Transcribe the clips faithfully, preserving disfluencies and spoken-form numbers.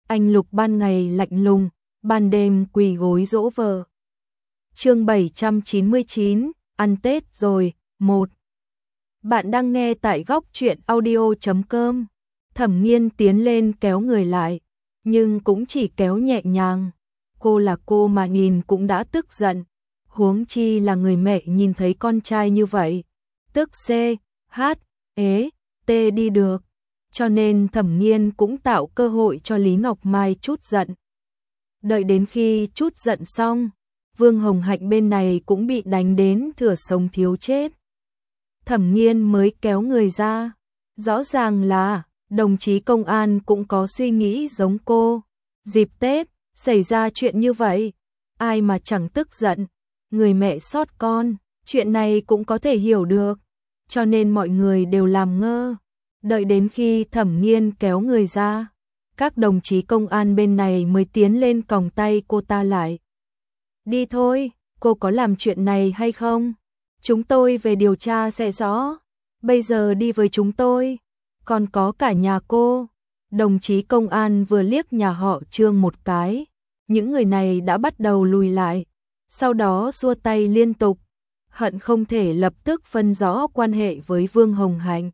anh Lục ban ngày lạnh lùng, ban đêm quỳ gối dỗ vợ. Chương bảy trăm chín mươi chín, ăn Tết rồi, một. Bạn đang nghe tại góc truyện audio chấm com. Thẩm Nghiên tiến lên kéo người lại, nhưng cũng chỉ kéo nhẹ nhàng. Cô là cô mà nhìn cũng đã tức giận, huống chi là người mẹ nhìn thấy con trai như vậy, tức C, H, ế, T đi được. Cho nên Thẩm Nghiên cũng tạo cơ hội cho Lý Ngọc Mai chút giận. Đợi đến khi chút giận xong, Vương Hồng Hạnh bên này cũng bị đánh đến thừa sống thiếu chết. Thẩm Nghiên mới kéo người ra. Rõ ràng là đồng chí công an cũng có suy nghĩ giống cô. Dịp Tết, xảy ra chuyện như vậy, ai mà chẳng tức giận. Người mẹ sót con, chuyện này cũng có thể hiểu được. Cho nên mọi người đều làm ngơ. Đợi đến khi Thẩm Nghiên kéo người ra, các đồng chí công an bên này mới tiến lên còng tay cô ta lại. Đi thôi, cô có làm chuyện này hay không? Chúng tôi về điều tra sẽ rõ. Bây giờ đi với chúng tôi. Còn có cả nhà cô. Đồng chí công an vừa liếc nhà họ Trương một cái. Những người này đã bắt đầu lùi lại. Sau đó xua tay liên tục. Hận không thể lập tức phân rõ quan hệ với Vương Hồng Hạnh.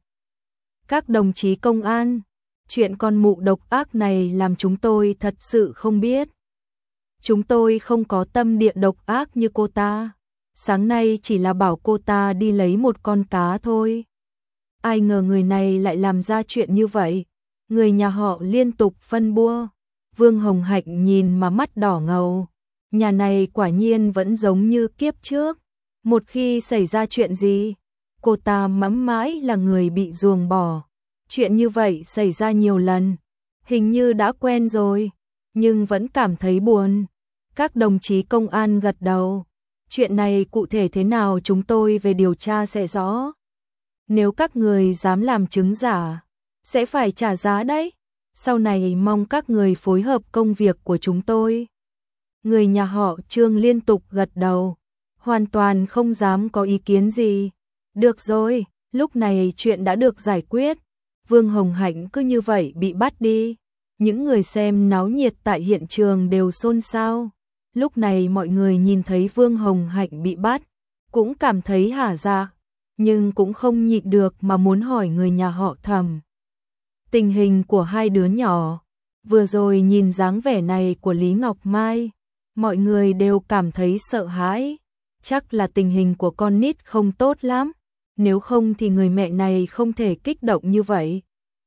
Các đồng chí công an, chuyện con mụ độc ác này làm chúng tôi thật sự không biết. Chúng tôi không có tâm địa độc ác như cô ta. Sáng nay chỉ là bảo cô ta đi lấy một con cá thôi. Ai ngờ người này lại làm ra chuyện như vậy. Người nhà họ liên tục phân bua. Vương Hồng Hạnh nhìn mà mắt đỏ ngầu. Nhà này quả nhiên vẫn giống như kiếp trước. Một khi xảy ra chuyện gì, cô ta mãi mãi là người bị ruồng bỏ. Chuyện như vậy xảy ra nhiều lần, hình như đã quen rồi, nhưng vẫn cảm thấy buồn. Các đồng chí công an gật đầu. Chuyện này cụ thể thế nào chúng tôi về điều tra sẽ rõ. Nếu các người dám làm chứng giả, sẽ phải trả giá đấy. Sau này mong các người phối hợp công việc của chúng tôi. Người nhà họ Trương liên tục gật đầu, hoàn toàn không dám có ý kiến gì. Được rồi, lúc này chuyện đã được giải quyết. Vương Hồng Hạnh cứ như vậy bị bắt đi. Những người xem náo nhiệt tại hiện trường đều xôn xao. Lúc này mọi người nhìn thấy Vương Hồng Hạnh bị bắt, cũng cảm thấy hả dạ, nhưng cũng không nhịn được mà muốn hỏi người nhà họ Thẩm. Tình hình của hai đứa nhỏ, vừa rồi nhìn dáng vẻ này của Lý Ngọc Mai, mọi người đều cảm thấy sợ hãi. Chắc là tình hình của con nít không tốt lắm, nếu không thì người mẹ này không thể kích động như vậy.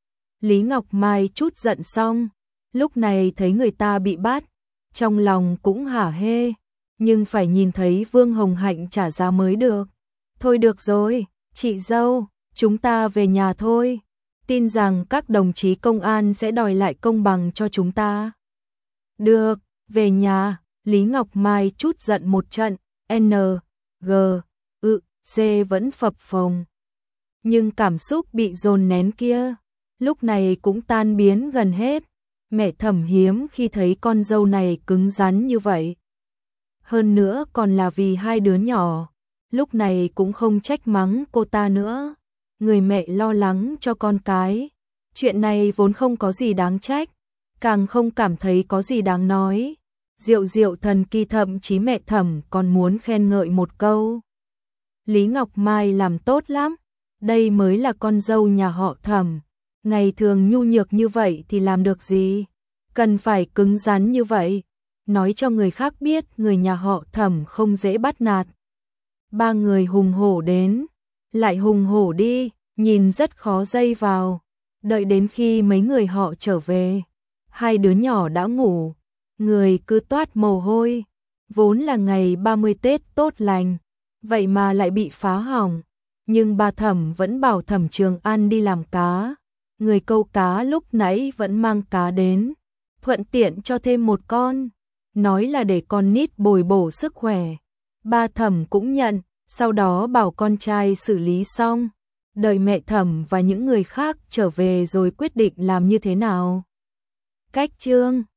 Lý Ngọc Mai chút giận xong, lúc này thấy người ta bị bắt, trong lòng cũng hả hê, nhưng phải nhìn thấy Vương Hồng Hạnh trả giá mới được. Thôi được rồi, chị dâu, chúng ta về nhà thôi. Tin rằng các đồng chí công an sẽ đòi lại công bằng cho chúng ta. Được, về nhà. Lý Ngọc Mai chút giận một trận, N, G, ự, C vẫn phập phồng. Nhưng cảm xúc bị dồn nén kia, lúc này cũng tan biến gần hết. Mẹ Thẩm hiếm khi thấy con dâu này cứng rắn như vậy. Hơn nữa còn là vì hai đứa nhỏ, lúc này cũng không trách mắng cô ta nữa. Người mẹ lo lắng cho con cái. Chuyện này vốn không có gì đáng trách, càng không cảm thấy có gì đáng nói. Diệu diệu thần kỳ, thậm chí mẹ Thẩm còn muốn khen ngợi một câu. Lý Ngọc Mai làm tốt lắm, đây mới là con dâu nhà họ Thẩm. Ngày thường nhu nhược như vậy thì làm được gì, cần phải cứng rắn như vậy, nói cho người khác biết người nhà họ Thẩm không dễ bắt nạt. Ba người hùng hổ đến, lại hùng hổ đi, nhìn rất khó dây vào. Đợi đến khi mấy người họ trở về, hai đứa nhỏ đã ngủ, người cứ toát mồ hôi. Vốn là ngày ba mươi Tết tốt lành, vậy mà lại bị phá hỏng. Nhưng bà Thẩm vẫn bảo Thẩm Trường An đi làm cá. Người câu cá lúc nãy vẫn mang cá đến, thuận tiện cho thêm một con, nói là để con nít bồi bổ sức khỏe. Ba Thẩm cũng nhận, sau đó bảo con trai xử lý xong, đợi mẹ Thẩm và những người khác trở về rồi quyết định làm như thế nào. Cách chương